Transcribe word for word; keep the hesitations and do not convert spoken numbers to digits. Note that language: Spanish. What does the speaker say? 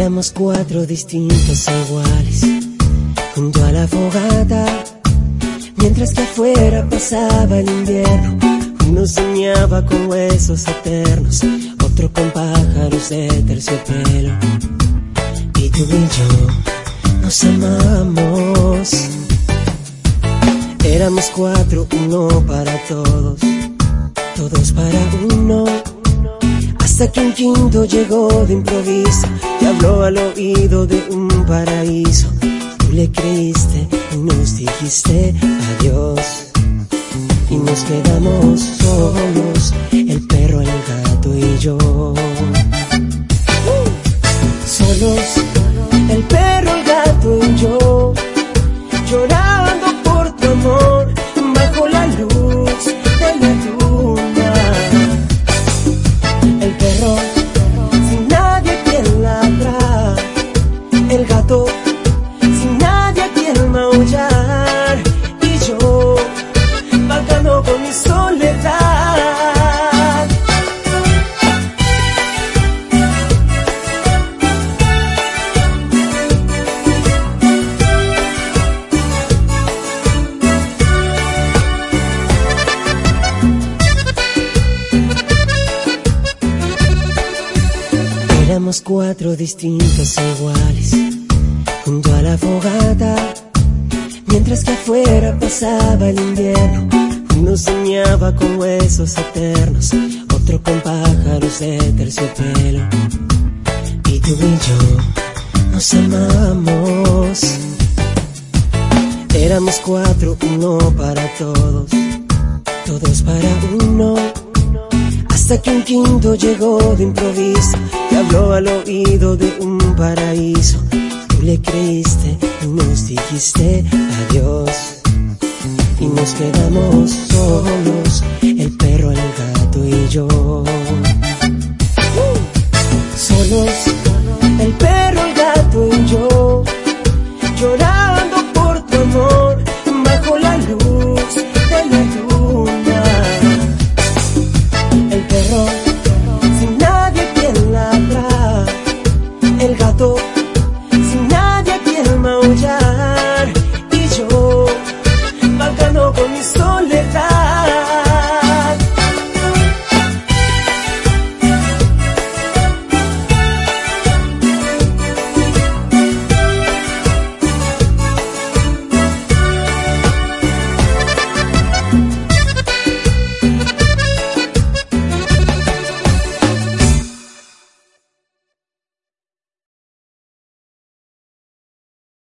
Éramos cuatro distintos iguales, junto a la fogata, mientras que afuera pasaba el invierno. Uno soñaba con huesos eternos, otro con pájaros de terciopelo. Y tú y yo nos amamos. Éramos cuatro, uno para todos, todos para uno. Hasta que un quinto llegó de improviso, te habló al oído de un paraíso. Tú le creíste y nos dijiste adiós. Y nos quedamos solos, el perro, el gato y yo. Solos, el perro, el gato y yo, llorando por tu amor, bajo la luz de la luna. El perro, sin nadie a quien ladrar. El gato, sin nadie a quien maullar. Y yo, vagando con mi soledad. Éramos cuatro distintos iguales, junto a la fogata, mientras que afuera pasaba el invierno. Uno soñaba con huesos eternos, otro con pájaros de terciopelo. Y tú y yo nos amamos. Éramos cuatro, uno para todos, todos para uno. Hasta que un quinto llegó de improviso, te habló al oído de un paraíso. Tú le creíste y nos dijiste adiós. Y nos quedamos solos, el perro, el gato y yo.